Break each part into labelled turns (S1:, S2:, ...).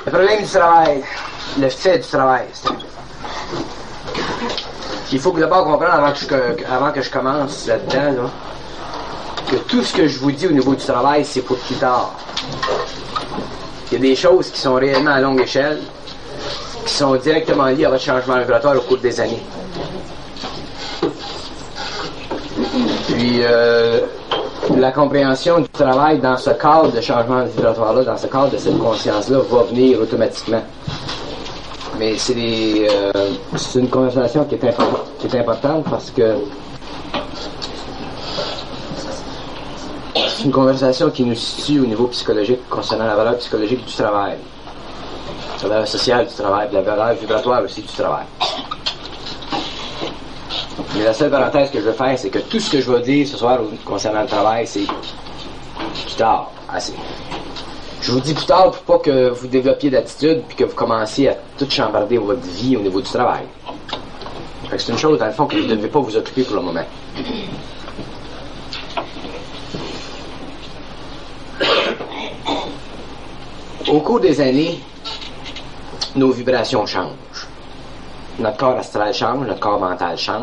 S1: Le problème du travail, le fait du travail, il faut que d'abord comprendre avant que je commence là-dedans, là, que tout ce que je vous dis au niveau du travail, c'est pour plus tard. Il y a des choses qui sont réellement à longue échelle, qui sont directement liées à votre changement vibratoire au cours des années. Puis, la compréhension du travail dans ce cadre de changement vibratoire-là, dans ce cadre de cette conscience-là, va venir automatiquement. Mais c'est une conversation qui est importante parce que c'est une conversation qui nous situe au niveau psychologique concernant la valeur psychologique du travail, la valeur sociale du travail, la valeur vibratoire aussi du travail. Mais la seule parenthèse que je veux faire, c'est que tout ce que je vais dire ce soir concernant le travail, c'est plus tard, assez. Je vous dis plus tard pour pas que vous développiez d'attitude puis que vous commenciez à tout chambarder votre vie au niveau du travail. Fait que c'est une chose, dans le fond, que vous ne devez pas vous occuper pour le moment. Au cours des années, nos vibrations changent. Notre corps astral change, notre corps mental change.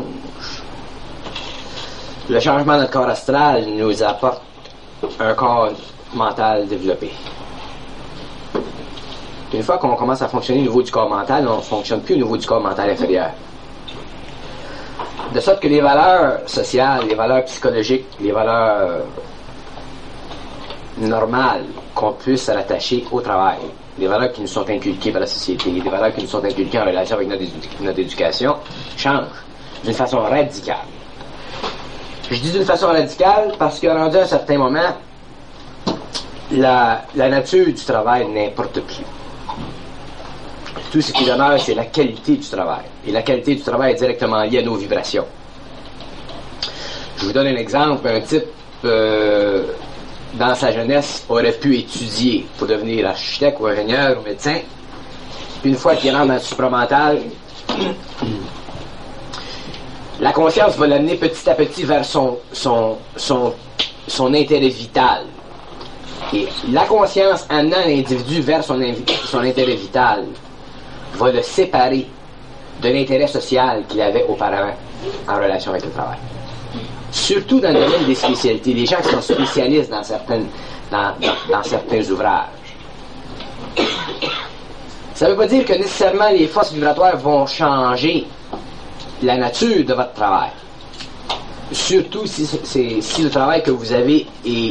S1: Le changement de notre corps astral nous apporte un corps mental développé. Une fois qu'on commence à fonctionner au niveau du corps mental, on ne fonctionne plus au niveau du corps mental inférieur. De sorte que les valeurs sociales, les valeurs psychologiques, les valeurs normales qu'on puisse rattacher au travail, les valeurs qui nous sont inculquées par la société, les valeurs qui nous sont inculquées en relation avec notre éducation, changent d'une façon radicale. Je dis d'une façon radicale parce que rendu à un certain moment, la nature du travail n'importe plus. Tout ce qui demeure, c'est la qualité du travail. Et la qualité du travail est directement liée à nos vibrations. Je vous donne un exemple. Un type, dans sa jeunesse, aurait pu étudier pour devenir architecte ou ingénieur ou médecin. Puis une fois qu'il rentre dans le supramental, la conscience va l'amener petit à petit vers son intérêt vital. Et la conscience amenant l'individu vers son intérêt vital va le séparer de l'intérêt social qu'il avait auparavant en relation avec le travail. Surtout dans le domaine des spécialités, les gens qui sont spécialistes dans certains ouvrages. Ça ne veut pas dire que nécessairement les forces vibratoires vont changer la nature de votre travail. Surtout si le travail que vous avez est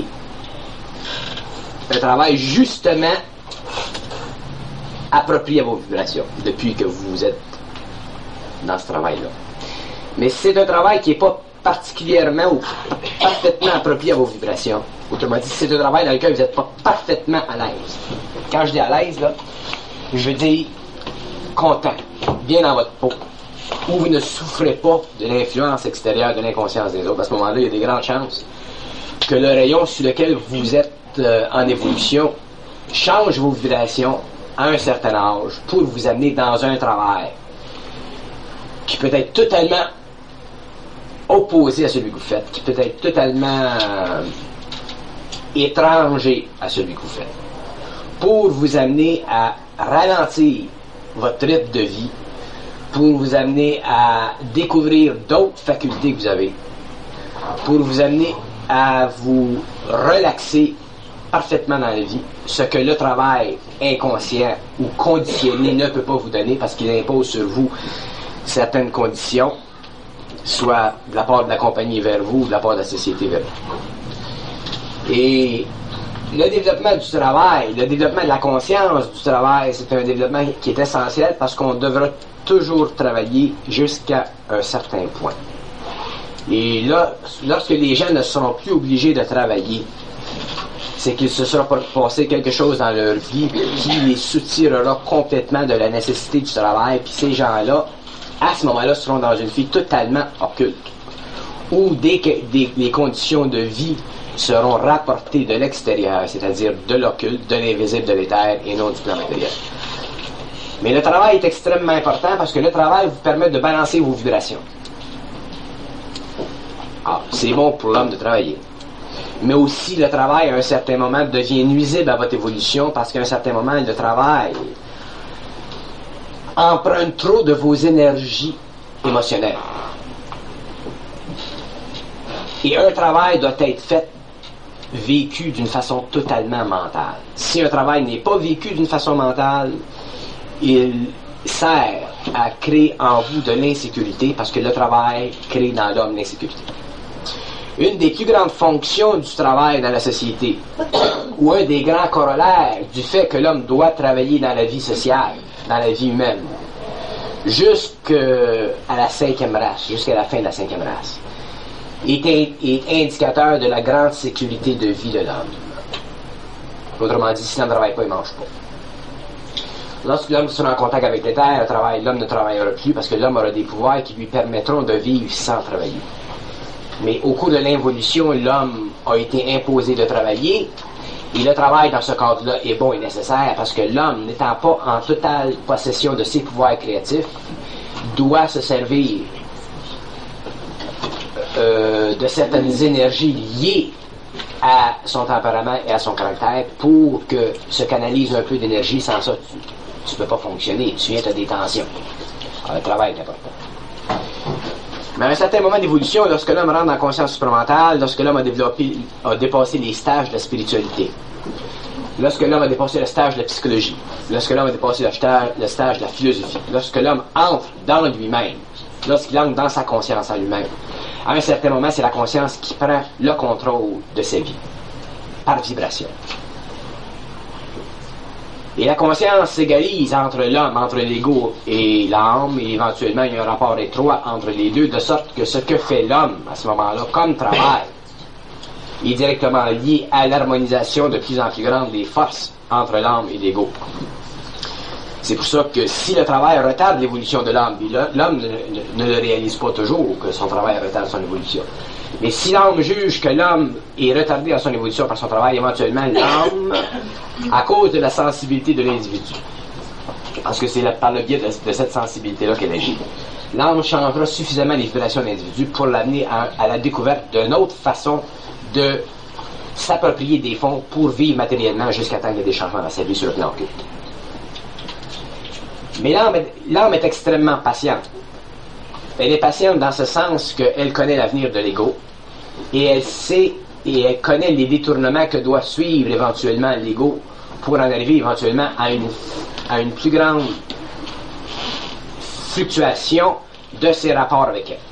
S1: un travail justement approprié à vos vibrations depuis que vous êtes dans ce travail-là. Mais c'est un travail qui n'est pas particulièrement ou parfaitement approprié à vos vibrations. Autrement dit, c'est un travail dans lequel vous n'êtes pas parfaitement à l'aise. Quand je dis à l'aise, là, je veux dire content, bien dans votre peau, où vous ne souffrez pas de l'influence extérieure de l'inconscience des autres. À ce moment-là, il y a des grandes chances que le rayon sur lequel vous êtes en évolution change vos vibrations à un certain âge pour vous amener dans un travail qui peut être totalement opposé à celui que vous faites, qui peut être totalement étranger à celui que vous faites, pour vous amener à ralentir votre rythme de vie, pour vous amener à découvrir d'autres facultés que vous avez, pour vous amener à vous relaxer parfaitement dans la vie, ce que le travail inconscient ou conditionné ne peut pas vous donner parce qu'il impose sur vous certaines conditions, soit de la part de la compagnie vers vous ou de la part de la société vers vous. Et le développement du travail, le développement de la conscience du travail, c'est un développement qui est essentiel parce qu'on devra toujours travailler jusqu'à un certain point. Et là, lorsque les gens ne seront plus obligés de travailler, c'est qu'il se sera passé quelque chose dans leur vie qui les soutirera complètement de la nécessité du travail, puis ces gens-là, à ce moment-là, seront dans une vie totalement occulte, où les conditions de vie seront rapportées de l'extérieur, c'est-à-dire de l'occulte, de l'invisible, de l'éther, et non du plan matériel. Mais le travail est extrêmement important parce que le travail vous permet de balancer vos vibrations. Ah, c'est bon pour l'homme de travailler. Mais aussi, le travail, à un certain moment, devient nuisible à votre évolution parce qu'à un certain moment, le travail empruntent trop de vos énergies émotionnelles. Et un travail doit être fait, vécu d'une façon totalement mentale. Si un travail n'est pas vécu d'une façon mentale, il sert à créer en vous de l'insécurité parce que le travail crée dans l'homme l'insécurité. Une des plus grandes fonctions du travail dans la société, ou un des grands corollaires du fait que l'homme doit travailler dans la vie sociale, dans la vie humaine, jusqu'à la 5e race, jusqu'à la fin de la 5e race, est indicateur de la grande sécurité de vie de l'homme. Autrement dit, si l'homme ne travaille pas, il ne mange pas. Lorsque l'homme sera en contact avec les terres, l'homme ne travaillera plus parce que l'homme aura des pouvoirs qui lui permettront de vivre sans travailler. Mais au cours de l'involution, l'homme a été imposé de travailler, et le travail dans ce cadre-là est bon et nécessaire parce que l'homme, n'étant pas en totale possession de ses pouvoirs créatifs, doit se servir de certaines énergies liées à son tempérament et à son caractère pour que se canalise un peu d'énergie. Sans ça, tu ne peux pas fonctionner. Tu viens, tu as des tensions. Alors, le travail est important. Mais à un certain moment d'évolution, lorsque l'homme rentre dans la conscience supramentale, lorsque l'homme a dépassé les stages de la spiritualité, lorsque l'homme a dépassé le stage de la psychologie, lorsque l'homme a dépassé le stage de la philosophie, lorsque l'homme entre dans lui-même, lorsqu'il entre dans sa conscience en lui-même, à un certain moment, c'est la conscience qui prend le contrôle de sa vie, par vibration. Et la conscience s'égalise entre l'homme, entre l'ego et l'âme, et éventuellement il y a un rapport étroit entre les deux, de sorte que ce que fait l'homme à ce moment-là, comme travail, est directement lié à l'harmonisation de plus en plus grande des forces entre l'âme et l'ego. C'est pour ça que si le travail retarde l'évolution de l'homme, l'homme ne le réalise pas toujours que son travail retarde son évolution. Mais si l'homme juge que l'homme est retardé dans son évolution par son travail, éventuellement l'homme, à cause de la sensibilité de l'individu, parce que c'est par le biais de cette sensibilité-là qu'elle agit, l'homme changera suffisamment les vibrations de l'individu pour l'amener à la découverte d'une autre façon de s'approprier des fonds pour vivre matériellement jusqu'à temps qu'il y ait des changements dans sa vie sur le plan occulte. Mais l'âme est extrêmement patiente. Elle est patiente dans ce sens qu'elle connaît l'avenir de l'ego et elle sait et elle connaît les détournements que doit suivre éventuellement l'ego pour en arriver éventuellement à une plus grande fluctuation de ses rapports avec elle.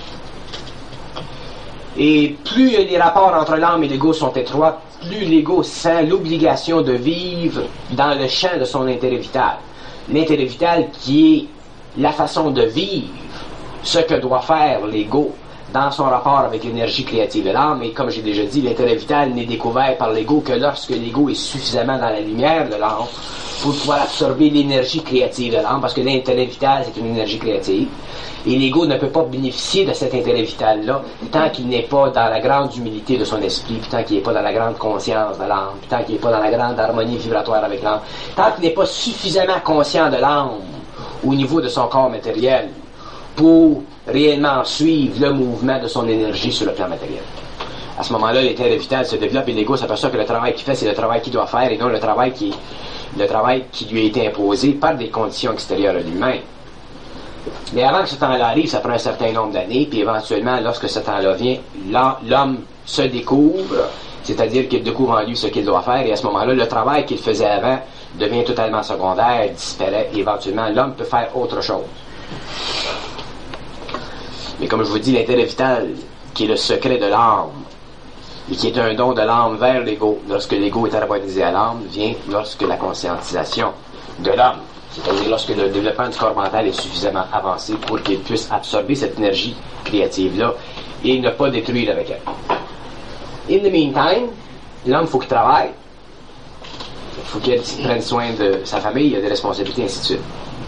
S1: Et plus les rapports entre l'âme et l'ego sont étroits, plus l'ego sent l'obligation de vivre dans le champ de son intérêt vital. L'intérêt vital qui est la façon de vivre ce que doit faire l'ego dans son rapport avec l'énergie créative de l'âme. Et comme j'ai déjà dit, l'intérêt vital n'est découvert par l'ego que lorsque l'ego est suffisamment dans la lumière de l'âme pour pouvoir absorber l'énergie créative de l'âme, parce que l'intérêt vital, c'est une énergie créative. Et l'ego ne peut pas bénéficier de cet intérêt vital-là tant qu'il n'est pas dans la grande humilité de son esprit, puis tant qu'il n'est pas dans la grande conscience de l'âme, puis tant qu'il n'est pas dans la grande harmonie vibratoire avec l'âme, tant qu'il n'est pas suffisamment conscient de l'âme au niveau de son corps matériel pour réellement suivre le mouvement de son énergie sur le plan matériel. À ce moment-là, l'intérêt vital se développe et l'ego s'aperçoit que le travail qu'il fait, c'est le travail qu'il doit faire et non le travail qui lui a été imposé par des conditions extérieures à lui-même. Mais avant que ce temps-là arrive, ça prend un certain nombre d'années, puis éventuellement, lorsque ce temps-là vient, l'homme se découvre, c'est-à-dire qu'il découvre en lui ce qu'il doit faire, et à ce moment-là, le travail qu'il faisait avant devient totalement secondaire, disparaît, et éventuellement, l'homme peut faire autre chose. Mais comme je vous dis, l'intérêt vital, qui est le secret de l'âme, et qui est un don de l'âme vers l'ego, lorsque l'ego est harmonisé à l'âme, vient lorsque la conscientisation de l'homme, c'est-à-dire lorsque le développement du corps mental est suffisamment avancé pour qu'il puisse absorber cette énergie créative-là et ne pas détruire avec elle. In the meantime, l'homme, faut qu'il travaille, il faut qu'il prenne soin de sa famille, il a des responsabilités, ainsi de suite.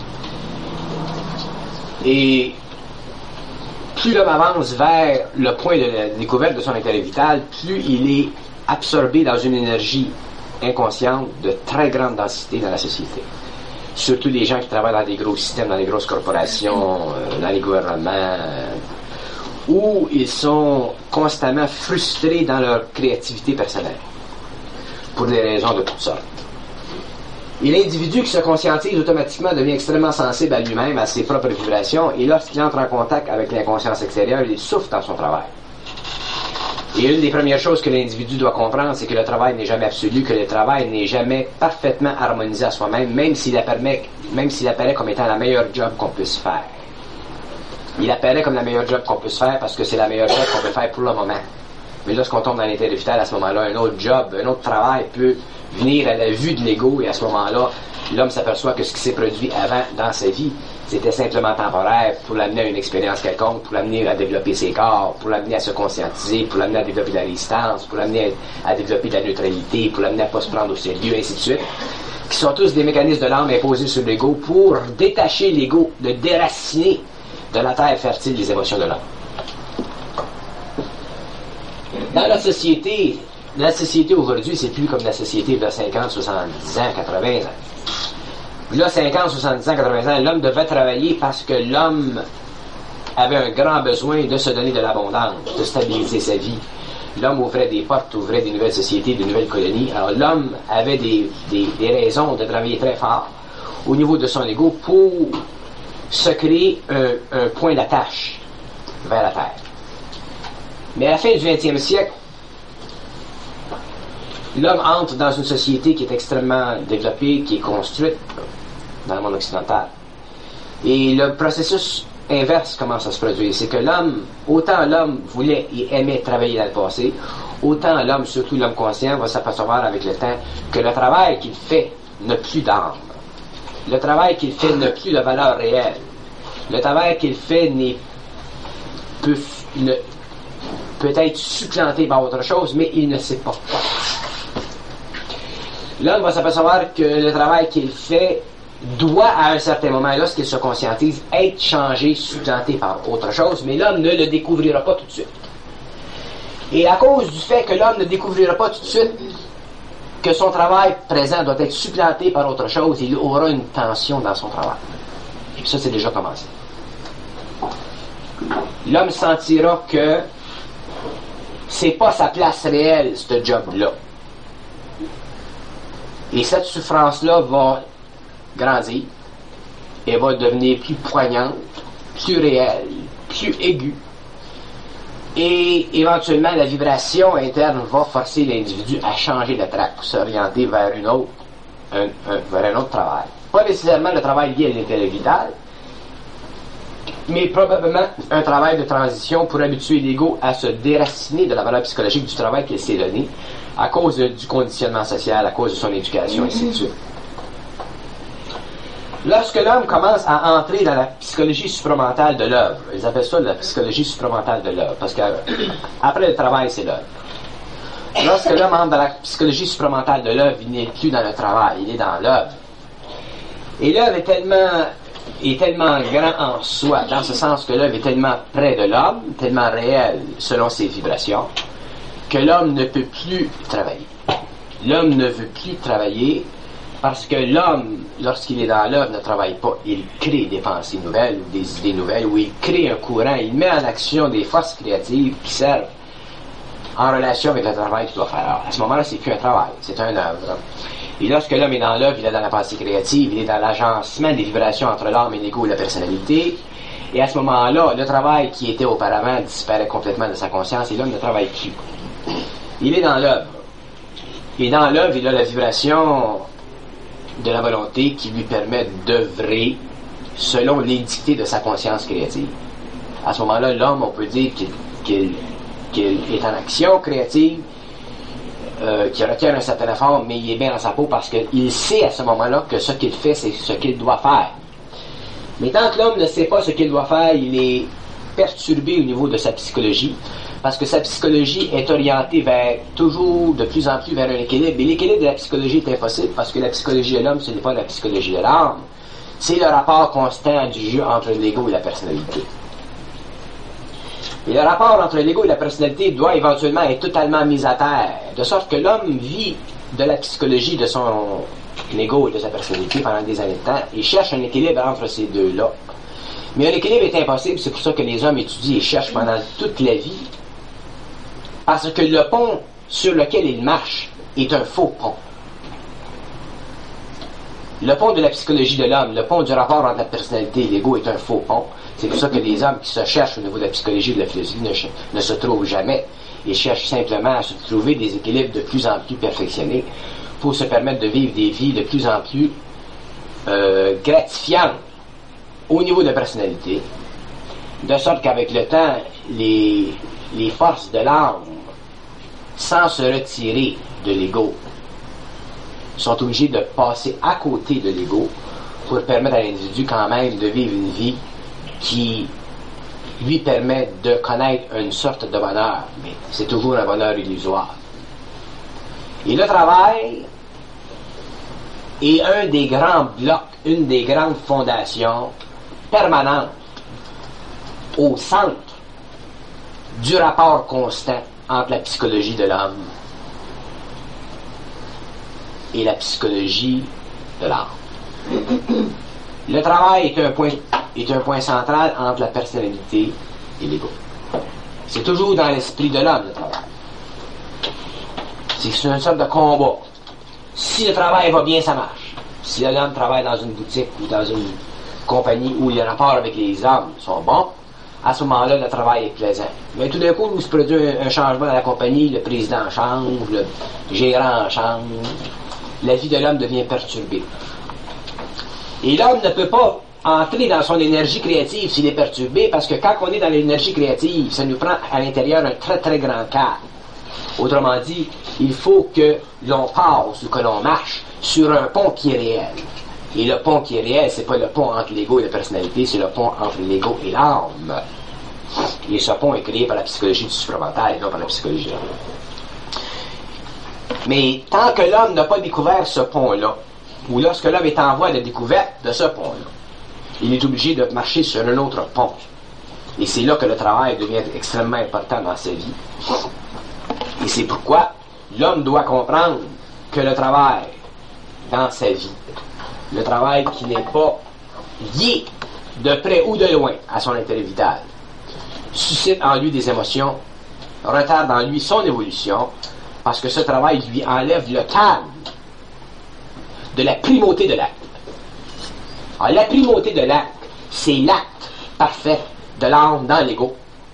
S1: Et plus l'homme avance vers le point de la découverte de son intérêt vital, plus il est absorbé dans une énergie inconsciente de très grande densité dans la société. Surtout les gens qui travaillent dans des gros systèmes, dans des grosses corporations, dans les gouvernements, où ils sont constamment frustrés dans leur créativité personnelle, pour des raisons de toutes sortes. Et l'individu qui se conscientise automatiquement devient extrêmement sensible à lui-même, à ses propres vibrations, et lorsqu'il entre en contact avec l'inconscience extérieure, il souffre dans son travail. Et une des premières choses que l'individu doit comprendre, c'est que le travail n'est jamais absolu, que le travail n'est jamais parfaitement harmonisé à soi-même, même s'il apparaît comme étant la meilleure job qu'on puisse faire. Il apparaît comme la meilleure job qu'on puisse faire parce que c'est la meilleure job qu'on peut faire pour le moment. Mais lorsqu'on tombe dans l'intérêt vital, à ce moment-là, un autre job, un autre travail peut venir à la vue de l'ego, et à ce moment-là, l'homme s'aperçoit que ce qui s'est produit avant dans sa vie, c'était simplement temporaire pour l'amener à une expérience quelconque, pour l'amener à développer ses corps, pour l'amener à se conscientiser, pour l'amener à développer de la résistance, pour l'amener à développer de la neutralité, pour l'amener à ne pas se prendre au sérieux, ainsi de suite, qui sont tous des mécanismes de l'âme imposés sur l'ego pour détacher l'ego, de déraciner de la terre fertile des émotions de l'homme. Dans la société aujourd'hui, c'est plus comme la société de 50, 70 ans, 80 ans. Là, 50, 70 ans, 80 ans, l'homme devait travailler parce que l'homme avait un grand besoin de se donner de l'abondance, de stabiliser sa vie. L'homme ouvrait des portes, ouvrait des nouvelles sociétés, des nouvelles colonies. Alors l'homme avait des raisons de travailler très fort au niveau de son ego pour se créer un point d'attache vers la Terre. Mais à la fin du 20e siècle, l'homme entre dans une société qui est extrêmement développée, qui est construite dans le monde occidental. Et le processus inverse commence à se produire. C'est que autant l'homme voulait et aimait travailler dans le passé, autant l'homme, surtout l'homme conscient, va s'apercevoir avec le temps que le travail qu'il fait n'a plus d'âme. Le travail qu'il fait n'a plus de valeur réelle. Le travail qu'il fait peut être supplanté par autre chose, mais il ne sait pas quoi. L'homme va s'apercevoir que le travail qu'il fait doit, à un certain moment, lorsqu'il se conscientise, être changé, supplanté par autre chose, mais l'homme ne le découvrira pas tout de suite. Et à cause du fait que l'homme ne découvrira pas tout de suite que son travail présent doit être supplanté par autre chose, il aura une tension dans son travail. Et ça, c'est déjà commencé. L'homme sentira que c'est pas sa place réelle, ce job-là. Et cette souffrance-là va grandir et va devenir plus poignante, plus réelle, plus aiguë. Et éventuellement, la vibration interne va forcer l'individu à changer de track pour s'orienter vers vers un autre travail. Pas nécessairement le travail lié à l'intérêt vital, mais probablement un travail de transition pour habituer l'ego à se déraciner de la valeur psychologique du travail qu'il s'est donné à cause du conditionnement social, à cause de son éducation, et ainsi de suite. Lorsque l'homme commence à entrer dans la psychologie supramentale de l'œuvre, ils appellent ça la psychologie supramentale de l'œuvre, parce qu'après le travail, c'est l'œuvre. Lorsque l'homme entre dans la psychologie supramentale de l'œuvre, il n'est plus dans le travail, il est dans l'œuvre. Et l'œuvre est tellement grand en soi, dans ce sens que l'œuvre est tellement près de l'homme, tellement réel selon ses vibrations, que l'homme ne peut plus travailler. L'homme ne veut plus travailler parce que l'homme, lorsqu'il est dans l'œuvre, ne travaille pas. Il crée des pensées nouvelles, des idées nouvelles, ou il crée un courant, il met en action des forces créatives qui servent en relation avec le travail qu'il doit faire. Alors, à ce moment-là, c'est plus un travail, c'est un œuvre. Et lorsque l'homme est dans l'œuvre, il est dans la pensée créative, il est dans l'agencement des vibrations entre l'âme et l'ego et la personnalité. Et à ce moment-là, le travail qui était auparavant disparaît complètement de sa conscience et l'homme ne travaille plus. Il est dans l'œuvre. Et dans l'œuvre, il a la vibration de la volonté qui lui permet d'œuvrer selon les dictées de sa conscience créative. À ce moment-là, l'homme, on peut dire qu'il est en action créative, qui requiert un certain effort, mais il est bien dans sa peau parce qu'il sait à ce moment-là que ce qu'il fait, c'est ce qu'il doit faire. Mais tant que l'homme ne sait pas ce qu'il doit faire, il est perturbé au niveau de sa psychologie, parce que sa psychologie est orientée toujours de plus en plus vers un équilibre. Et l'équilibre de la psychologie est impossible, parce que la psychologie de l'homme, ce n'est pas la psychologie de l'âme, c'est le rapport constant du jeu entre l'ego et la personnalité. Et le rapport entre l'ego et la personnalité doit éventuellement être totalement mis à terre, de sorte que l'homme vit de la psychologie de son ego et de sa personnalité pendant des années de temps et cherche un équilibre entre ces deux-là. Mais un équilibre est impossible, c'est pour ça que les hommes étudient et cherchent pendant toute la vie, parce que le pont sur lequel ils marchent est un faux pont. Le pont de la psychologie de l'homme, le pont du rapport entre la personnalité et l'ego est un faux pont. C'est pour ça que les hommes qui se cherchent au niveau de la psychologie et de la philosophie ne se trouvent jamais. Ils cherchent simplement à se trouver des équilibres de plus en plus perfectionnés pour se permettre de vivre des vies de plus en plus gratifiantes au niveau de la personnalité, de sorte qu'avec le temps, les forces de l'âme, sans se retirer de l'ego, sont obligés de passer à côté de l'ego pour permettre à l'individu quand même de vivre une vie qui lui permet de connaître une sorte de bonheur, mais c'est toujours un bonheur illusoire. Et le travail est un des grands blocs, une des grandes fondations permanentes au centre du rapport constant entre la psychologie de l'homme et la psychologie de l'âme. Le travail est un point central entre la personnalité et l'ego. C'est toujours dans l'esprit de l'homme, le travail. C'est une sorte de combat. Si le travail va bien, ça marche. Si l'homme travaille dans une boutique ou dans une compagnie où les rapports avec les hommes sont bons, à ce moment-là, le travail est plaisant. Mais tout d'un coup, il se produit un changement dans la compagnie, le président change, le gérant change, la vie de l'homme devient perturbée. Et l'homme ne peut pas entrer dans son énergie créative s'il est perturbé, parce que quand on est dans l'énergie créative, ça nous prend à l'intérieur un très très grand cadre. Autrement dit, il faut que l'on passe ou que l'on marche sur un pont qui est réel. Et le pont qui est réel, c'est pas le pont entre l'ego et la personnalité, c'est le pont entre l'ego et l'âme. Et ce pont est créé par la psychologie du supramental et non par la psychologie de l'âme. Mais tant que l'homme n'a pas découvert ce pont-là, ou lorsque l'homme est en voie de découverte de ce pont-là, il est obligé de marcher sur un autre pont. Et c'est là que le travail devient extrêmement important dans sa vie. Et c'est pourquoi l'homme doit comprendre que le travail dans sa vie, le travail qui n'est pas lié de près ou de loin à son intérêt vital, suscite en lui des émotions, retarde en lui son évolution, parce que ce travail lui enlève le calme de la primauté de l'acte. Alors, la primauté de l'acte, c'est l'acte parfait de l'âme dans l'ego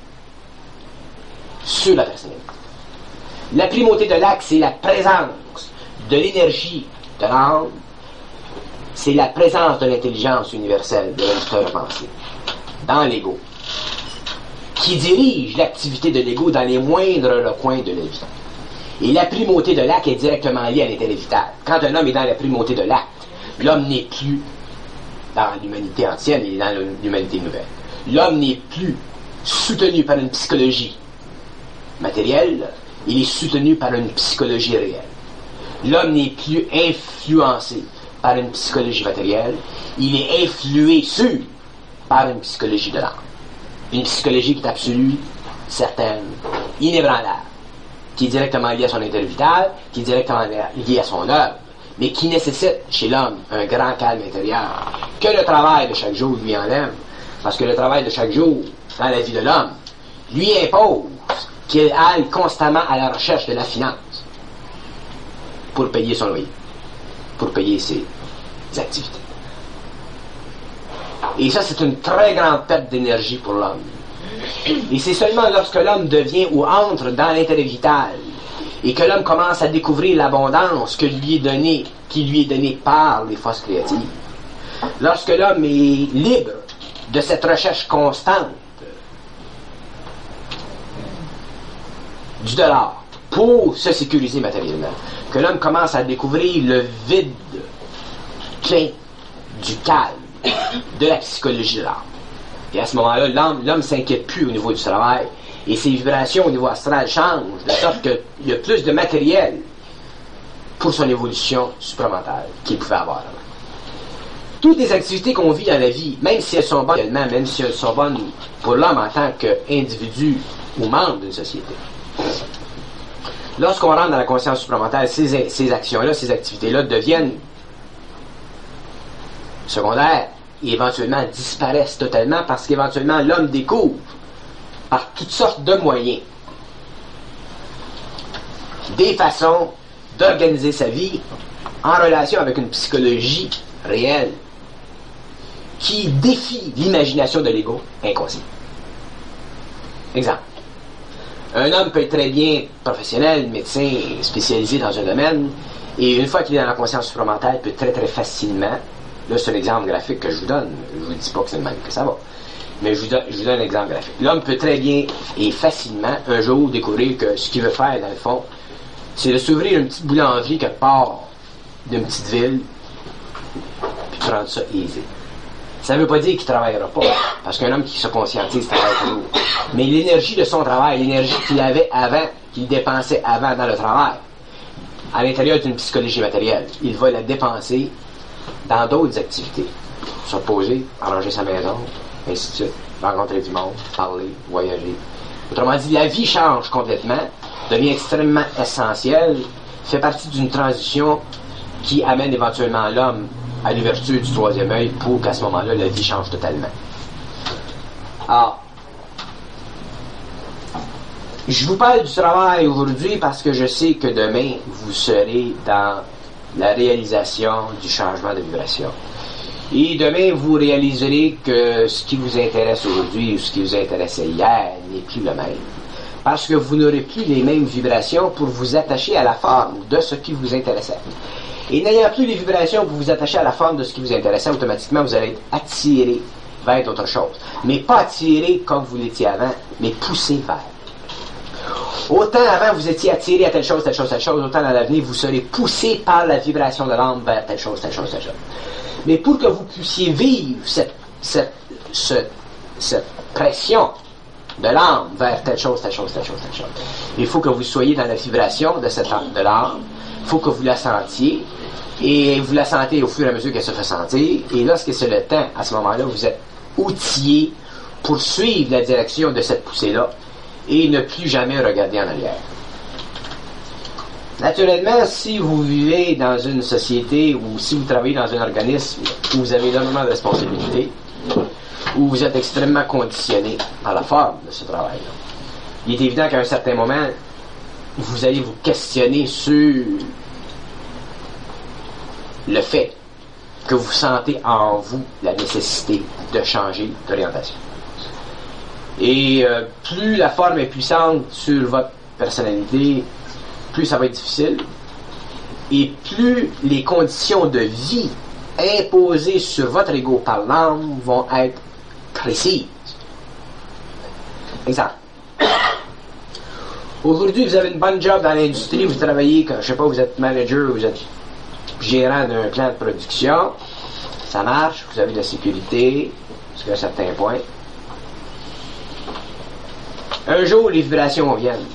S1: sur la personnalité. La primauté de l'acte, c'est la présence de l'énergie de l'âme, c'est la présence de l'intelligence universelle, de l'instructeur pensée, dans l'ego, qui dirige l'activité de l'ego dans les moindres recoins de la vie. Et la primauté de l'acte est directement liée à l'intérêt vital. Quand un homme est dans la primauté de l'acte, l'homme n'est plus dans l'humanité ancienne, il est dans l'humanité nouvelle. L'homme n'est plus soutenu par une psychologie matérielle, il est soutenu par une psychologie réelle. L'homme n'est plus influencé par une psychologie matérielle, il est influé sur par une psychologie de l'âme. Une psychologie qui est absolue, certaine, inébranlable, qui est directement liée à son intérêt vital, qui est directement liée à son œuvre, mais qui nécessite chez l'homme un grand calme intérieur, que le travail de chaque jour lui enlève, parce que le travail de chaque jour dans la vie de l'homme lui impose qu'il aille constamment à la recherche de la finance pour payer son loyer, pour payer ses activités. Et ça, c'est une très grande perte d'énergie pour l'homme. Et c'est seulement lorsque l'homme devient ou entre dans l'intérêt vital et que l'homme commence à découvrir l'abondance qui lui est donnée par les forces créatives, lorsque l'homme est libre de cette recherche constante du dollar pour se sécuriser matériellement, que l'homme commence à découvrir le vide plein du calme de la psychologie de l'âme. Et à ce moment-là, l'homme ne s'inquiète plus au niveau du travail et ses vibrations au niveau astral changent de sorte qu'il y a plus de matériel pour son évolution supramentale qu'il pouvait avoir avant. Toutes les activités qu'on vit dans la vie, même si elles sont bonnes, même si elles sont bonnes pour l'homme en tant qu'individu ou membre d'une société, lorsqu'on rentre dans la conscience supramentale, ces actions-là, ces activités-là deviennent secondaires et éventuellement disparaissent totalement parce qu'éventuellement l'homme découvre par toutes sortes de moyens des façons d'organiser sa vie en relation avec une psychologie réel, qui défie l'imagination de l'ego inconscient. Exemple. Un homme peut être très bien professionnel, médecin, spécialisé dans un domaine, et une fois qu'il est dans la conscience supramentale, peut très très facilement, là c'est un exemple graphique que je vous donne, je vous dis pas que c'est le même que ça va, mais je vous donne un exemple graphique. L'homme peut très bien et facilement un jour découvrir que ce qu'il veut faire dans le fond, c'est de s'ouvrir une petite boulangerie quelque part d'une petite ville, puis de rendre ça easy. Ça ne veut pas dire qu'il ne travaillera pas, parce qu'un homme qui se conscientise travaille toujours. Mais l'énergie de son travail, l'énergie qu'il avait avant, qu'il dépensait avant dans le travail, à l'intérieur d'une psychologie matérielle, il va la dépenser dans d'autres activités. Se reposer, arranger sa maison, ainsi de suite, rencontrer du monde, parler, voyager. Autrement dit, la vie change complètement, devient extrêmement essentielle, fait partie d'une transition qui amène éventuellement l'homme à l'ouverture du troisième œil pour qu'à ce moment-là, la vie change totalement. Alors, je vous parle du travail aujourd'hui parce que je sais que demain, vous serez dans la réalisation du changement de vibration. Et demain, vous réaliserez que ce qui vous intéresse aujourd'hui ou ce qui vous intéressait hier n'est plus le même. Parce que vous n'aurez plus les mêmes vibrations pour vous attacher à la forme de ce qui vous intéressait. Et n'ayant plus les vibrations pour vous attacher à la forme de ce qui vous intéressait, automatiquement, vous allez être attiré vers d'autres choses. Mais pas attiré comme vous l'étiez avant, mais poussé vers. Autant avant, vous étiez attiré à telle chose, telle chose, telle chose, autant dans l'avenir, vous serez poussé par la vibration de l'âme vers telle chose, telle chose, telle chose. Mais pour que vous puissiez vivre cette pression de l'âme vers telle chose, telle chose, telle chose, telle chose, il faut que vous soyez dans la vibration de l'âme. Il faut que vous la sentiez, et vous la sentez au fur et à mesure qu'elle se fait sentir, et lorsque c'est le temps, à ce moment-là, vous êtes outillé pour suivre la direction de cette poussée-là, et ne plus jamais regarder en arrière. Naturellement, si vous vivez dans une société, ou si vous travaillez dans un organisme où vous avez énormément de responsabilités, où vous êtes extrêmement conditionné par la forme de ce travail-là, il est évident qu'à un certain moment, vous allez vous questionner sur le fait que vous sentez en vous la nécessité de changer d'orientation. Et plus la forme est puissante sur votre personnalité, plus ça va être difficile, et plus les conditions de vie imposées sur votre ego par l'âme vont être précises. Exemple. Aujourd'hui, vous avez une bonne job dans l'industrie, vous travaillez, je sais pas, vous êtes manager, vous êtes gérant d'un plan de production, ça marche, vous avez de la sécurité, jusqu'à un certain point. Un jour, les vibrations viennent.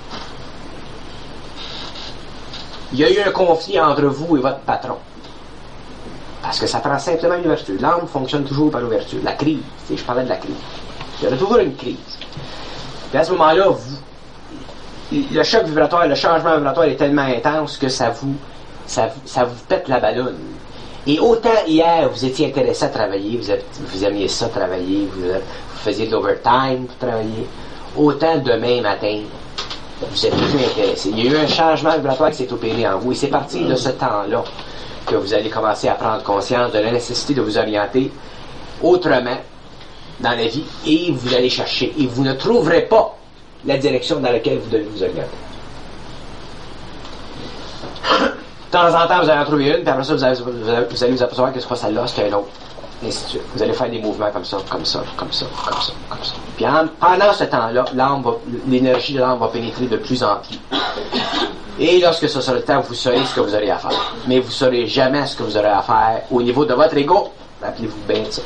S1: Il y a eu un conflit entre vous et votre patron. Parce que ça prend simplement une ouverture. L'âme fonctionne toujours par l'ouverture. La crise, je parlais de la crise. Il y a toujours une crise. Puis à ce moment-là, le choc vibratoire, le changement vibratoire est tellement intense que ça vous pète la ballonne. Et autant hier, vous étiez intéressé à travailler, vous aimiez ça travailler, vous faisiez de l'overtime pour travailler, autant demain matin, vous êtes plus intéressé. Il y a eu un changement vibratoire qui s'est opéré en vous, et c'est parti de ce temps-là que vous allez commencer à prendre conscience de la nécessité de vous orienter autrement dans la vie, et vous allez chercher, et vous ne trouverez pas la direction dans laquelle vous devez vous orienter. De temps en temps, vous allez en trouver une, puis après ça, vous allez vous apercevoir que c'est pas celle-là, c'est un autre. Et ainsi de suite. Vous allez faire des mouvements comme ça, comme ça, comme ça, comme ça, comme ça. Puis pendant ce temps-là, l'énergie de l'âme va pénétrer de plus en plus. Et lorsque ce sera le temps, vous saurez ce que vous aurez à faire. Mais vous ne saurez jamais ce que vous aurez à faire au niveau de votre ego. Rappelez-vous bien de ça.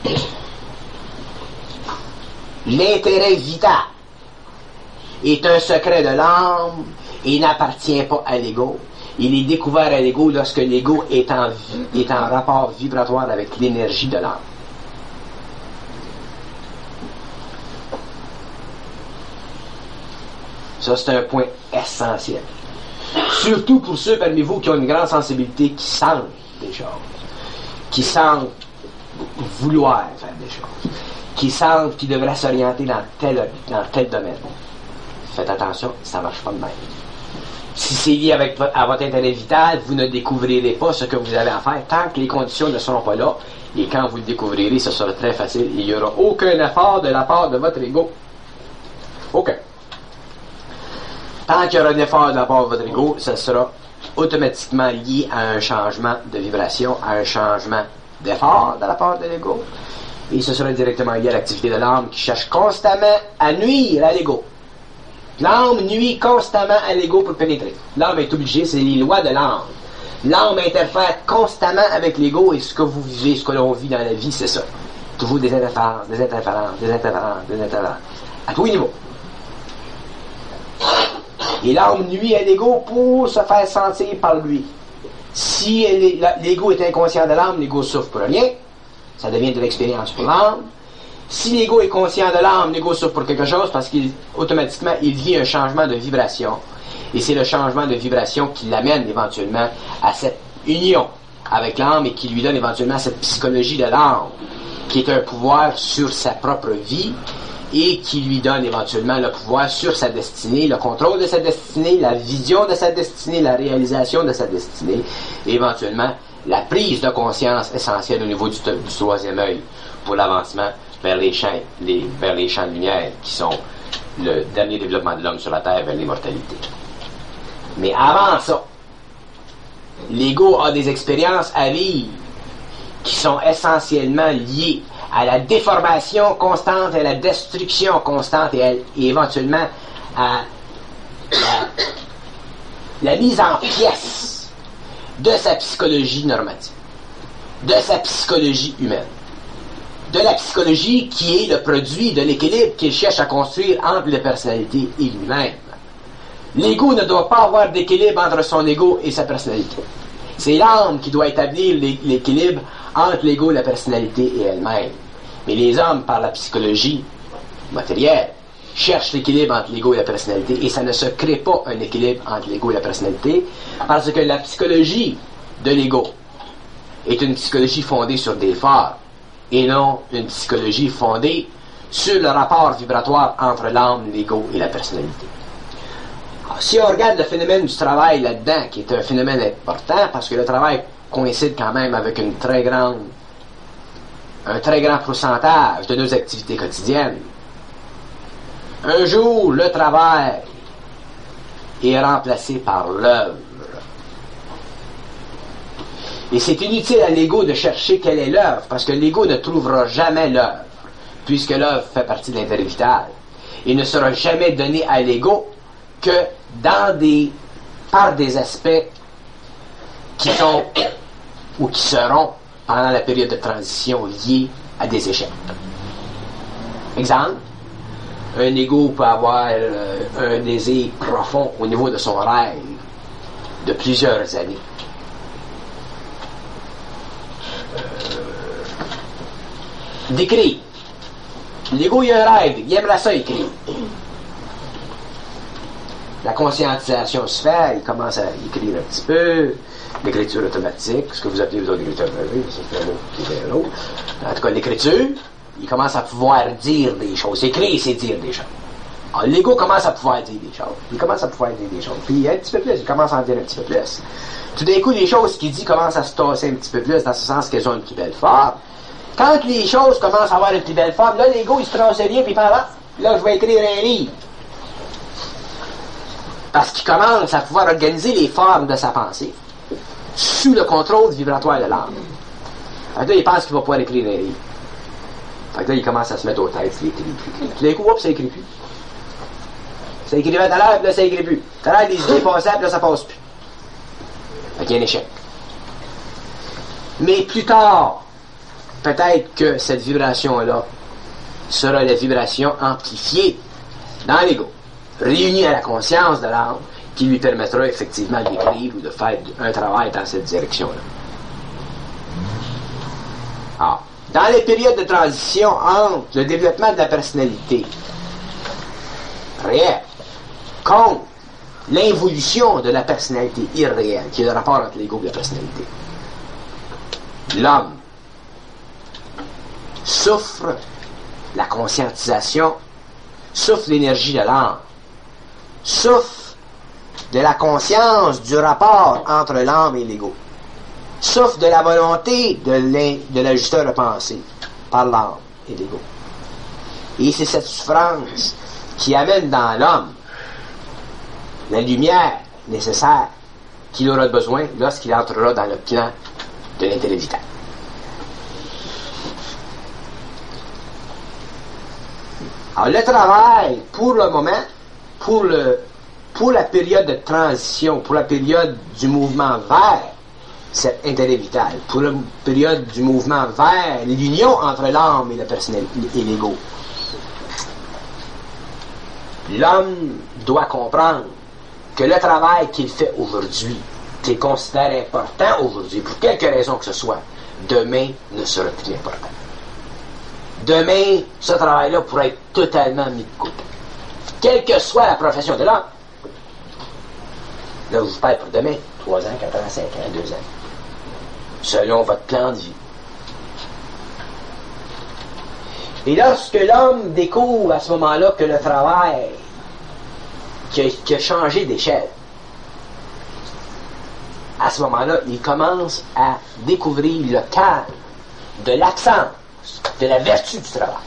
S1: L'intérêt vital est un secret de l'âme et n'appartient pas à l'ego. Il est découvert à l'ego lorsque l'ego est en rapport vibratoire avec l'énergie de l'âme. Ça, c'est un point essentiel. Surtout pour ceux parmi vous qui ont une grande sensibilité, qui sentent des choses, qui sentent vouloir faire des choses, qui sentent qu'ils devraient s'orienter dans tel domaine. Faites attention, ça ne marche pas de même. Si c'est lié à votre intérêt vital, vous ne découvrirez pas ce que vous avez à faire tant que les conditions ne seront pas là. Et quand vous le découvrirez, ce sera très facile. Il n'y aura aucun effort de la part de votre ego. Aucun. Tant qu'il y aura un effort de la part de votre ego, ce sera automatiquement lié à un changement de vibration, à un changement d'effort de la part de l'ego. Et ce sera directement lié à l'activité de l'âme qui cherche constamment à nuire à l'ego. L'âme nuit constamment à l'ego pour pénétrer. L'âme est obligée, c'est les lois de l'âme. L'âme interfère constamment avec l'ego et ce que vous vivez, ce que l'on vit dans la vie, c'est ça. Toujours des interférences, des interférences, des interférences, des interférences. À tous les niveaux. Et l'âme nuit à l'ego pour se faire sentir par lui. Si l'ego est inconscient de l'âme, l'ego souffre pour rien. Ça devient de l'expérience pour l'âme. Si l'ego est conscient de l'âme, l'ego souffre pour quelque chose parce qu'automatiquement, il vit un changement de vibration. Et c'est le changement de vibration qui l'amène éventuellement à cette union avec l'âme et qui lui donne éventuellement cette psychologie de l'âme, qui est un pouvoir sur sa propre vie et qui lui donne éventuellement le pouvoir sur sa destinée, le contrôle de sa destinée, la vision de sa destinée, la réalisation de sa destinée, et éventuellement la prise de conscience essentielle au niveau du troisième œil pour l'avancement vers les champs de lumière qui sont le dernier développement de l'homme sur la Terre vers l'immortalité. Mais avant ça, l'ego a des expériences à vivre qui sont essentiellement liées à la déformation constante, à la destruction constante et éventuellement à la mise en pièces de sa psychologie normative, de sa psychologie humaine, de la psychologie qui est le produit de l'équilibre qu'il cherche à construire entre les personnalités et lui-même. L'ego ne doit pas avoir d'équilibre entre son ego et sa personnalité. C'est l'âme qui doit établir l'équilibre entre l'ego et la personnalité et elle-même. Mais les hommes, par la psychologie matérielle, cherchent l'équilibre entre l'ego et la personnalité et ça ne se crée pas un équilibre entre l'ego et la personnalité parce que la psychologie de l'ego est une psychologie fondée sur des phares et non une psychologie fondée sur le rapport vibratoire entre l'âme, l'ego et la personnalité. Alors, si on regarde le phénomène du travail là-dedans, qui est un phénomène important, parce que le travail coïncide quand même avec un très grand pourcentage de nos activités quotidiennes. Un jour, le travail est remplacé par l'œuvre. Et c'est inutile à l'ego de chercher quelle est l'œuvre, parce que l'ego ne trouvera jamais l'œuvre, puisque l'œuvre fait partie de l'intérêt vital. Il ne sera jamais donné à l'ego que par des aspects qui sont ou qui seront pendant la période de transition liés à des échecs. Exemple, un ego peut avoir un désir profond au niveau de son rêve de plusieurs années. D'écrire. L'ego, il a un rêve, il aimerait ça écrire. La conscientisation se fait, il commence à écrire un petit peu, l'écriture automatique, ce que vous appelez vous autres l'écriture automatique, c'est un mot qui est l'autre. En tout cas, l'écriture, il commence à pouvoir dire des choses. Écrire, c'est dire des choses. Alors, l'ego commence à pouvoir dire des choses. Il commence à pouvoir dire des choses. Puis un petit peu plus, il commence à en dire un petit peu plus. Tout d'un coup, les choses qu'il dit commencent à se tasser un petit peu plus, dans ce sens qu'elles ont une plus belle forme. Quand les choses commencent à avoir une plus belle forme, là, l'ego, il se trace rien, puis pendant, là, je vais écrire un livre. Parce qu'il commence à pouvoir organiser les formes de sa pensée sous le contrôle vibratoire de l'âme. Fait que là, il pense qu'il va pouvoir écrire un livre. Fait que là, il commence à se mettre aux têtes, il écrit. Tout d'un coup, hop, ça écrit plus. Ça écrivait tout à l'heure, puis là, ça écrit plus. Tout à l'heure, les idées passaient, puis là, ça passe plus. Fait qu'il y a un échec. Mais plus tard, peut-être que cette vibration-là sera la vibration amplifiée dans l'ego, réunie à la conscience de l'âme, qui lui permettra effectivement d'écrire ou de faire un travail dans cette direction-là. Alors, dans les périodes de transition entre le développement de la personnalité réelle contre l'involution de la personnalité irréelle, qui est le rapport entre l'ego et la personnalité, l'homme souffre la conscientisation, souffre l'énergie de l'âme, souffre de la conscience du rapport entre l'âme et l'ego. Souffre de la volonté de l'ajusteur de pensée par l'âme et l'ego. Et c'est cette souffrance qui amène dans l'homme la lumière nécessaire qu'il aura besoin lorsqu'il entrera dans le plan de l'intérêt vital. Alors le travail, pour le moment, pour la période de transition, pour la période du mouvement vers cet intérêt vital, pour la période du mouvement vers l'union entre l'âme et le personnel et l'ego, l'homme doit comprendre que le travail qu'il fait aujourd'hui, qu'il considère important aujourd'hui, pour quelque raison que ce soit, demain ne sera plus important. Demain, ce travail-là pourrait être totalement mis de côté. Quelle que soit la profession de l'homme. Là, je vous parle pour demain, 3 ans, 4 ans, 5 ans, 2 ans. Selon votre plan de vie. Et lorsque l'homme découvre à ce moment-là que le travail qui a changé d'échelle, à ce moment-là, il commence à découvrir le cadre de l'absence de la vertu du travail.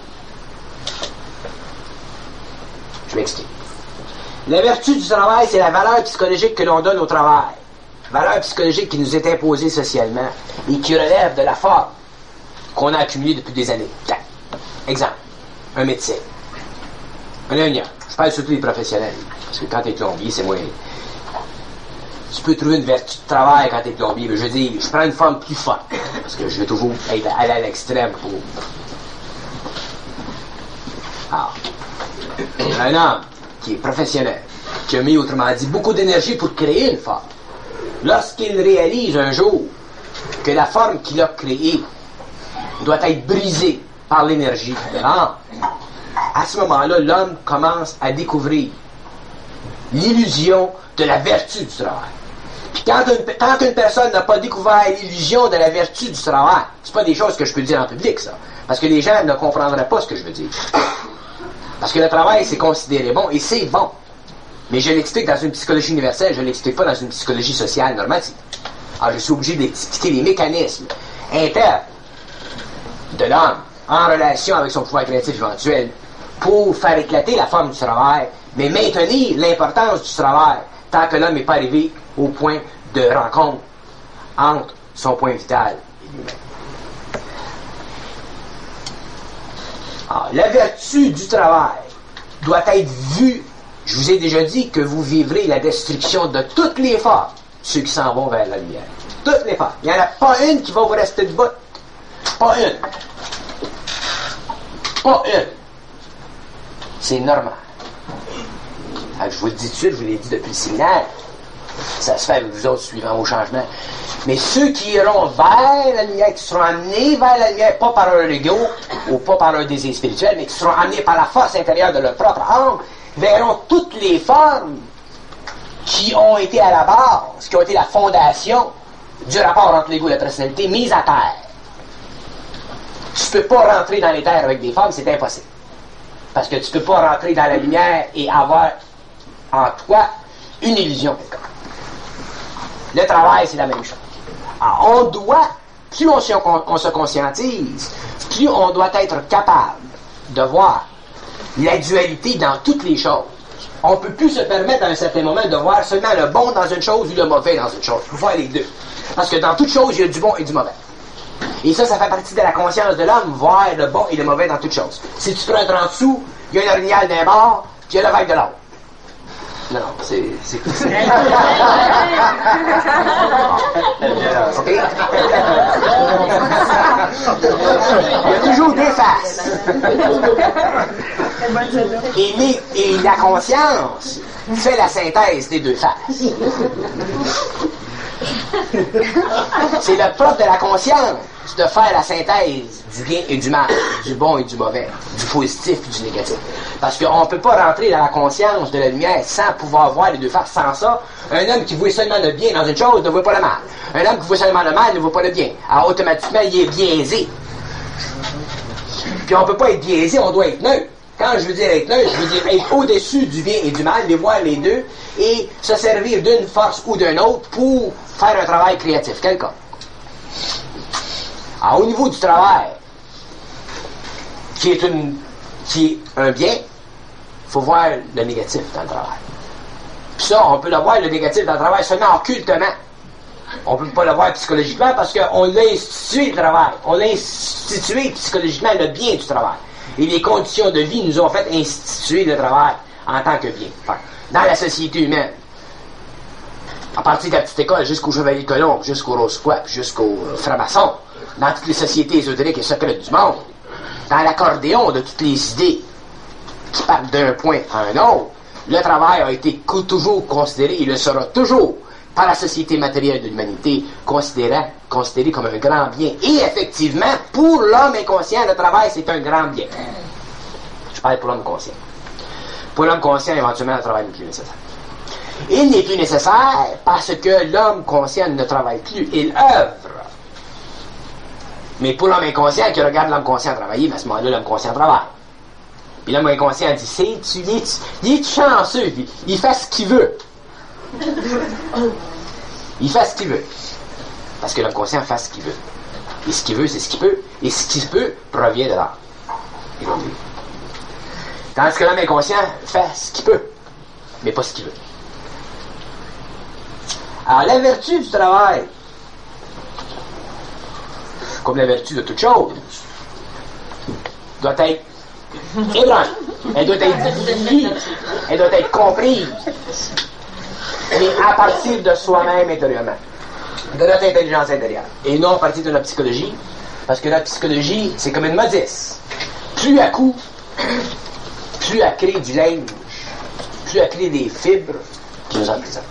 S1: Je m'explique. La vertu du travail, c'est la valeur psychologique que l'on donne au travail. Valeur psychologique qui nous est imposée socialement et qui relève de la forme qu'on a accumulée depuis des années. Tiens, exemple, un médecin, un ingénieur. Je parle surtout des professionnels, parce que quand tu es plombier, c'est moins... Tu peux trouver une vertu de travail quand tu es plombier. Mais je veux dire, je prends une forme plus forte, parce que je vais toujours aller à l'extrême pour... Alors, un homme qui est professionnel, qui a mis, autrement dit, beaucoup d'énergie pour créer une forme, lorsqu'il réalise un jour que la forme qu'il a créée doit être brisée par l'énergie de l'âme, à ce moment-là, l'homme commence à découvrir l'illusion de la vertu du travail. Puis tant qu'une personne n'a pas découvert l'illusion de la vertu du travail, c'est pas des choses que je peux dire en public, ça. Parce que les gens ne comprendraient pas ce que je veux dire. Parce que le travail, c'est considéré bon, et c'est bon. Mais je l'explique dans une psychologie universelle, je ne l'explique pas dans une psychologie sociale normative. Alors je suis obligé d'expliquer les mécanismes internes de l'homme en relation avec son pouvoir créatif éventuel pour faire éclater la forme du travail, mais maintenir l'importance du travail tant que l'homme n'est pas arrivé au point de rencontre entre son point vital et lui-même. Alors, la vertu du travail doit être vue. Je vous ai déjà dit que vous vivrez la destruction de toutes les formes, ceux qui s'en vont vers la lumière. Toutes les formes. Il n'y en a pas une qui va vous rester debout. Pas une. Pas une. C'est normal. Alors, je vous le dis tout de suite, je vous l'ai dit depuis le séminaire. Ça se fait avec vous autres suivant vos changements. Mais ceux qui iront vers la lumière, qui seront amenés vers la lumière, pas par leur ego ou pas par leur désir spirituel, mais qui seront amenés par la force intérieure de leur propre âme, verront toutes les formes qui ont été à la base, qui ont été la fondation du rapport entre l'ego et la personnalité mises à terre. Tu ne peux pas rentrer dans les terres avec des formes, c'est impossible. Parce que tu ne peux pas rentrer dans la lumière et avoir en toi une illusion quelconque. Le travail, c'est la même chose. Alors, on doit, plus on se conscientise, plus on doit être capable de voir la dualité dans toutes les choses. On ne peut plus se permettre à un certain moment de voir seulement le bon dans une chose ou le mauvais dans une chose. Il faut voir les deux. Parce que dans toute chose, il y a du bon et du mauvais. Et ça fait partie de la conscience de l'homme, voir le bon et le mauvais dans toute chose. Si tu prends un 30 sous, il y a un orignal d'un bord, puis il y a le vague de l'autre. Non, c'est... OK? Il y a toujours deux faces. Et la conscience fait la synthèse des deux faces. C'est le propre de la conscience de faire la synthèse du bien et du mal, du bon et du mauvais, du positif et du négatif. Parce qu'on ne peut pas rentrer dans la conscience de la lumière sans pouvoir voir les deux faces. Sans ça, un homme qui voit seulement le bien dans une chose ne voit pas le mal. Un homme qui voit seulement le mal ne voit pas le bien. Alors automatiquement, il est biaisé. Puis on ne peut pas être biaisé, on doit être neutre. Quand je veux dire être neutre, je veux dire être au-dessus du bien et du mal, les voir les deux, et se servir d'une force ou d'une autre pour faire un travail créatif quelconque. Alors, au niveau du travail, qui est un bien, il faut voir le négatif dans le travail. Puis ça, on peut le voir, le négatif dans le travail, seulement occultement. On ne peut pas le voir psychologiquement parce qu'on l'a institué le travail. On l'a institué psychologiquement le bien du travail. Et les conditions de vie nous ont fait instituer le travail en tant que bien. Enfin, dans la société humaine, à partir de la petite école jusqu'au Chevalier Colomb, jusqu'au Rose-Croix, jusqu'au franc-maçon, dans toutes les sociétés ésotériques et secrètes du monde, dans l'accordéon de toutes les idées qui partent d'un point à un autre, le travail a été toujours considéré et le sera toujours par la société matérielle de l'humanité considéré comme un grand bien. Et effectivement, pour l'homme inconscient, le travail, c'est un grand bien. Je parle pour l'homme conscient. Pour l'homme conscient, éventuellement, le travail n'est plus nécessaire. Il n'est plus nécessaire parce que l'homme conscient ne travaille plus, il œuvre. Mais pour l'homme inconscient qui regarde l'homme conscient travailler, ben à ce moment-là, l'homme conscient travaille. Puis l'homme inconscient dit, il est chanceux, il fait ce qu'il veut. Il fait ce qu'il veut. Parce que l'homme conscient fait ce qu'il veut. Et ce qu'il veut, c'est ce qu'il peut. Et ce qu'il peut provient de l'art. Tandis que l'homme inconscient fait ce qu'il peut, mais pas ce qu'il veut. Alors la vertu du travail, comme la vertu de toute chose, doit être ébranlée. Elle doit être vue. Elle doit être comprise. Mais à partir de soi-même intérieurement, de notre intelligence intérieure, et non à partir de notre psychologie, parce que notre psychologie, c'est comme une modice. Plus à coup, plus elle crée du linge, plus elle crée des fibres qui nous emprisonnent.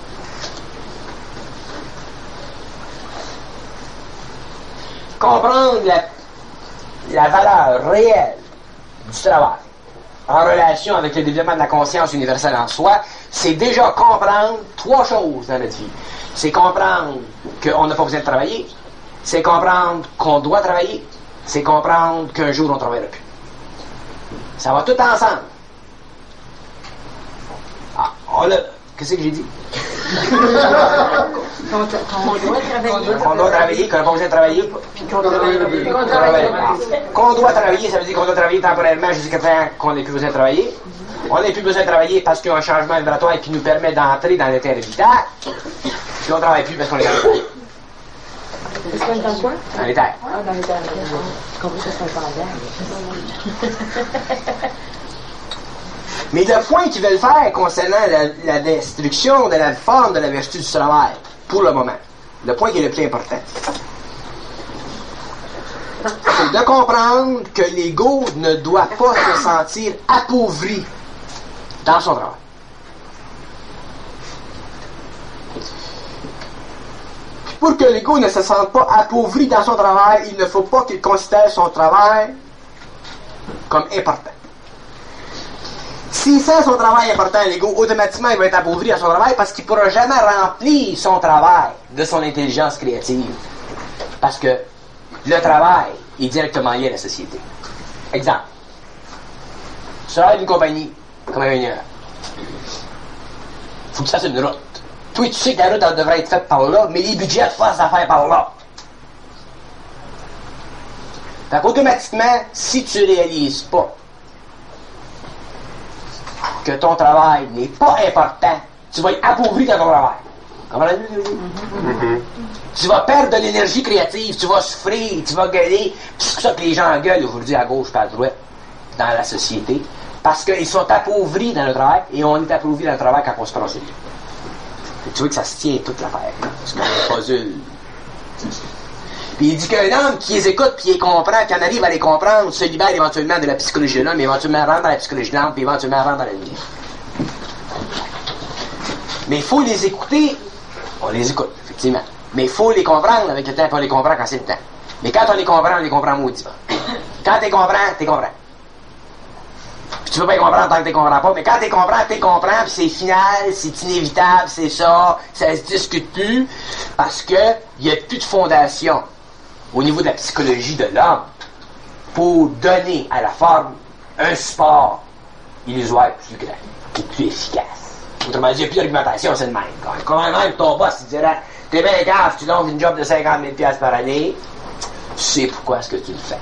S1: Comprendre la valeur réelle du travail en relation avec le développement de la conscience universelle en soi, c'est déjà comprendre trois choses dans notre vie. C'est comprendre qu'on n'a pas besoin de travailler, c'est comprendre qu'on doit travailler, c'est comprendre qu'un jour on ne travaillera plus. Ça va tout ensemble. Ah, qu'est-ce que j'ai dit? Qu'on doit travailler, qu'on n'a pas besoin de travailler. Qu'on doit travailler, ça veut dire qu'on doit travailler temporairement jusqu'à temps qu'on n'ait plus besoin de travailler. On n'a plus besoin de travailler parce qu'il y a un changement vibratoire qui nous permet d'entrer dans l'état vital. Puis on ne travaille plus parce qu'on est dans l'état.
S2: Est-ce qu'on est dans quoi?
S1: Dans l'état.
S2: Ah, dans l'état. Je comprends que c'est un
S1: Mais le point qu'ils veulent faire concernant la destruction de la forme de la vertu du travail, pour le moment, le point qui est le plus important, c'est de comprendre que l'ego ne doit pas se sentir appauvri dans son travail. Pour que l'ego ne se sente pas appauvri dans son travail, il ne faut pas qu'il considère son travail comme important. S'il sent son travail important, l'ego, automatiquement, il va être appauvri à son travail parce qu'il ne pourra jamais remplir son travail de son intelligence créative. Parce que le travail est directement lié à la société. Exemple. Tu travailles d'une compagnie, comme ingénieur. Il faut que tu fasses une route. Toi, tu sais que la route, elle devrait être faite par là, mais les budgets te forcent à faire par là. Fait qu'automatiquement, si tu réalises pas que ton travail n'est pas important, tu vas être appauvri dans ton travail. Tu vas perdre de l'énergie créative, tu vas souffrir, tu vas gueuler. C'est pour ça que les gens gueulent aujourd'hui à gauche et à droite dans la société, parce qu'ils sont appauvris dans le travail, et on est appauvri dans le travail quand on se prend sérieux. Tu vois que ça se tient toute l'affaire. C'est comme un puzzle. Puis il dit qu'un homme qui les écoute, puis les comprend, qui en arrive à les comprendre, se libère éventuellement de la psychologie de l'homme, éventuellement rentre dans la psychologie de l'homme, puis éventuellement rentre dans la lumière. Mais il faut les écouter. On les écoute, effectivement. Mais il faut les comprendre avec le temps, puis on les comprend quand c'est le temps. Mais quand on les comprend maudiment. Quand tu comprends, tu comprends. Puis tu peux pas les comprendre tant que tu comprends pas, mais quand tu comprends, puis c'est final, c'est inévitable, c'est ça se discute plus, parce que il n'y a plus de fondation au niveau de la psychologie de l'homme pour donner à la forme un support illusoire plus grand, qui est plus efficace. Autrement dit, il n'y a plus d'argumentation, c'est le même. Quand même ton boss il dirait, t'es bien grave, tu donnes une job de 50 000 $ par année, tu sais pourquoi est-ce que tu le fais.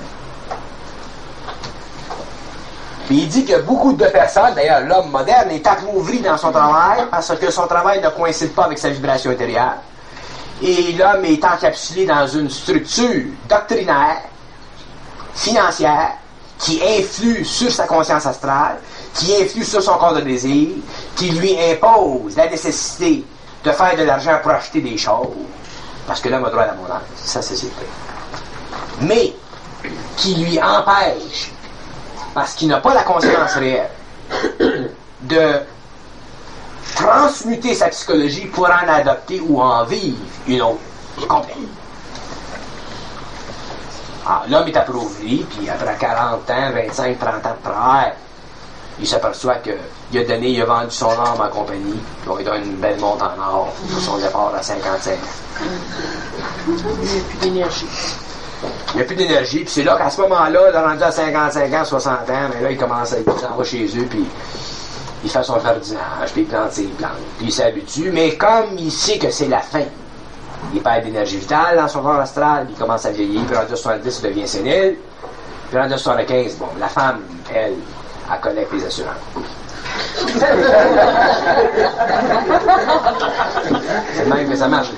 S1: Puis il dit que beaucoup de personnes, d'ailleurs l'homme moderne, est appauvri dans son travail parce que son travail ne coïncide pas avec sa vibration intérieure. Et l'homme est encapsulé dans une structure doctrinaire, financière, qui influe sur sa conscience astrale, qui influe sur son corps de désir, qui lui impose la nécessité de faire de l'argent pour acheter des choses, parce que l'homme a droit à l'abondance, sa société. Mais qui lui empêche, parce qu'il n'a pas la conscience réelle, de transmuter sa psychologie pour en adopter ou en vivre une autre complète. Alors, l'homme est appauvri, puis après 40 ans, 25, 30 ans de travail, il s'aperçoit qu'il a donné, il a vendu son âme en compagnie, puis on lui donne une belle montre en or pour son départ à 55 ans.
S2: Il n'y a plus d'énergie.
S1: Il n'y a plus d'énergie, puis c'est là qu'à ce moment-là, là, rendu à 55 ans, 60 ans, mais là, il commence à s'en va chez eux, puis il fait son jardinage, puis il plante ses plantes, puis il s'habitue, mais comme il sait que c'est la fin, il perd d'énergie vitale dans son corps astral, puis il commence à vieillir, puis rendu à 70, il devient sénile, puis rendu à 75, bon, la femme, elle collecte les assurances. C'est le même que ça marche.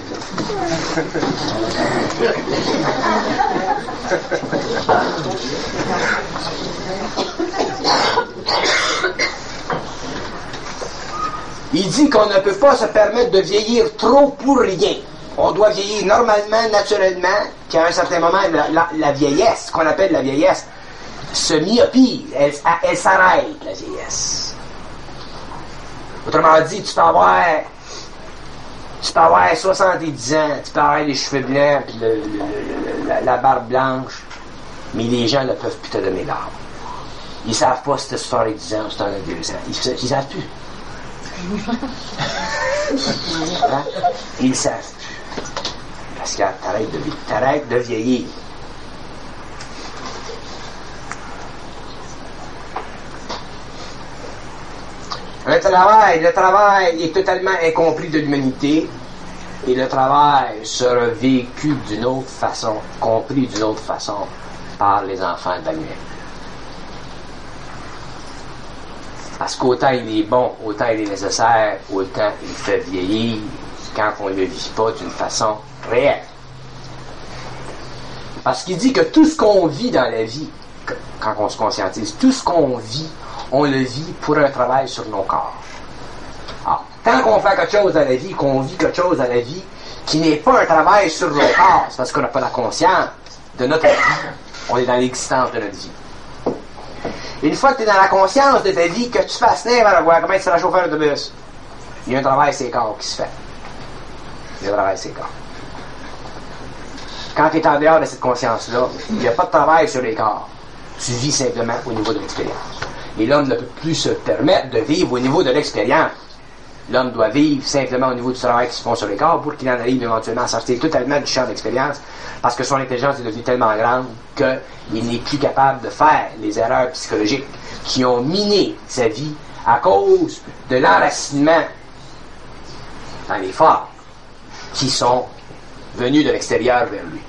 S1: Il dit qu'on ne peut pas se permettre de vieillir trop pour rien. On doit vieillir normalement, naturellement, puis à un certain moment, la vieillesse, ce qu'on appelle la vieillesse, se myopie, elle s'arrête, la vieillesse. Autrement dit, tu peux avoir 70 ans, tu peux avoir les cheveux blancs, puis la barbe blanche, mais les gens ne peuvent plus te donner l'âme. Ils savent pas si t'as 70 ans ou si t'en as 2 ans. Ils savent plus. Hein? Ils savent plus. Parce que t'arrêtes de vieillir. Le travail est totalement incompris de l'humanité et le travail sera vécu d'une autre façon, compris d'une autre façon par les enfants d'Aniel. Parce qu'autant il est bon, autant il est nécessaire, autant il fait vieillir quand on ne le vit pas d'une façon réelle. Parce qu'il dit que tout ce qu'on vit dans la vie, quand on se conscientise, tout ce qu'on vit, on le vit pour un travail sur nos corps. Alors, tant qu'on fait quelque chose dans la vie, qu'on vit quelque chose dans la vie, qui n'est pas un travail sur nos corps, c'est parce qu'on n'a pas la conscience de notre vie. On est dans l'existence de notre vie. Une fois que tu es dans la conscience de ta vie, que tu fasses n'importe quoi, comment tu seras chauffeur de bus, il y a un travail sur les corps qui se fait. Il y a un travail sur les corps. Quand tu es en dehors de cette conscience-là, il n'y a pas de travail sur les corps. Tu vis simplement au niveau de l'expérience. Et l'homme ne peut plus se permettre de vivre au niveau de l'expérience. L'homme doit vivre simplement au niveau du travail qui se font sur les corps pour qu'il en arrive éventuellement à sortir totalement du champ d'expérience parce que son intelligence est devenue tellement grande qu'il n'est plus capable de faire les erreurs psychologiques qui ont miné sa vie à cause de l'enracinement dans les formes qui sont venus de l'extérieur vers lui.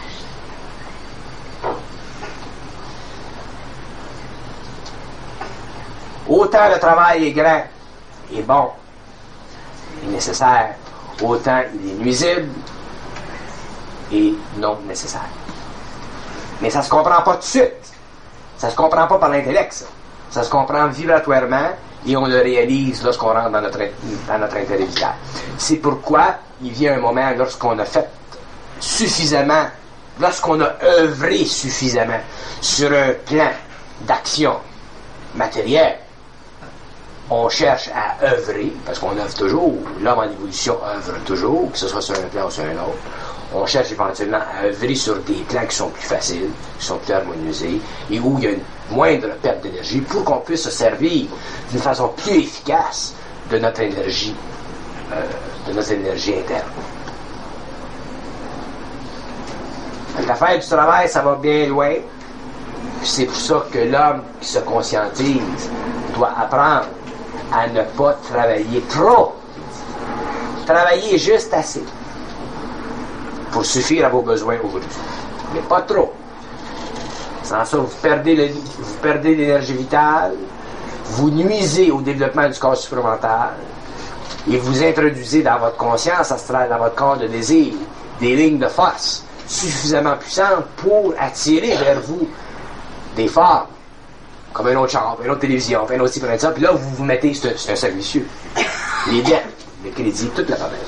S1: Autant le travail est grand et bon et nécessaire, autant il est nuisible et non nécessaire. Mais ça se comprend pas tout de suite. Ça se comprend pas par l'intellect, ça. Ça se comprend vibratoirement et on le réalise lorsqu'on rentre dans notre intérêt vital. C'est pourquoi il vient un moment lorsqu'on a fait suffisamment, lorsqu'on a œuvré suffisamment sur un plan d'action matérielle, on cherche à œuvrer, parce qu'on œuvre toujours, l'homme en évolution œuvre toujours, que ce soit sur un plan ou sur un autre, on cherche éventuellement à œuvrer sur des plans qui sont plus faciles, qui sont plus harmonisés, et où il y a une moindre perte d'énergie pour qu'on puisse se servir d'une façon plus efficace de notre énergie interne. L'affaire du travail, ça va bien loin. C'est pour ça que l'homme qui se conscientise doit apprendre à ne pas travailler trop. Travailler juste assez pour suffire à vos besoins aujourd'hui. Mais pas trop. Sans ça, vous perdez l'énergie vitale, vous nuisez au développement du corps supramental et vous introduisez dans votre conscience astrale, dans votre corps de désir, des lignes de force suffisamment puissantes pour attirer vers vous des formes, comme un autre chambre, une autre télévision, un autre ci, un autre ça, puis là, vous vous mettez, c'est un cercle vicieux. Les dettes, les crédits, toute la problème.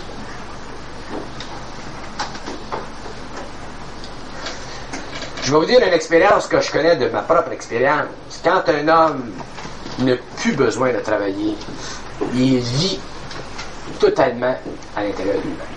S1: Je vais vous dire une expérience que je connais de ma propre expérience. Quand un homme n'a plus besoin de travailler, il vit totalement à l'intérieur de lui-même.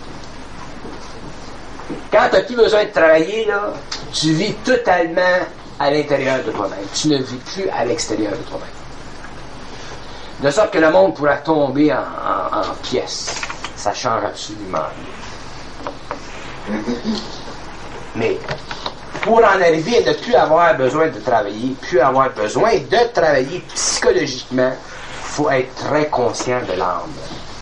S1: Quand tu n'as plus besoin de travailler, là, tu vis totalement à l'intérieur de toi-même. Tu ne vis plus à l'extérieur de toi-même. De sorte que le monde pourra tomber en pièces. Ça change absolument rien. Mais pour en arriver à ne plus avoir besoin de travailler, plus avoir besoin de travailler psychologiquement, il faut être très conscient de l'âme.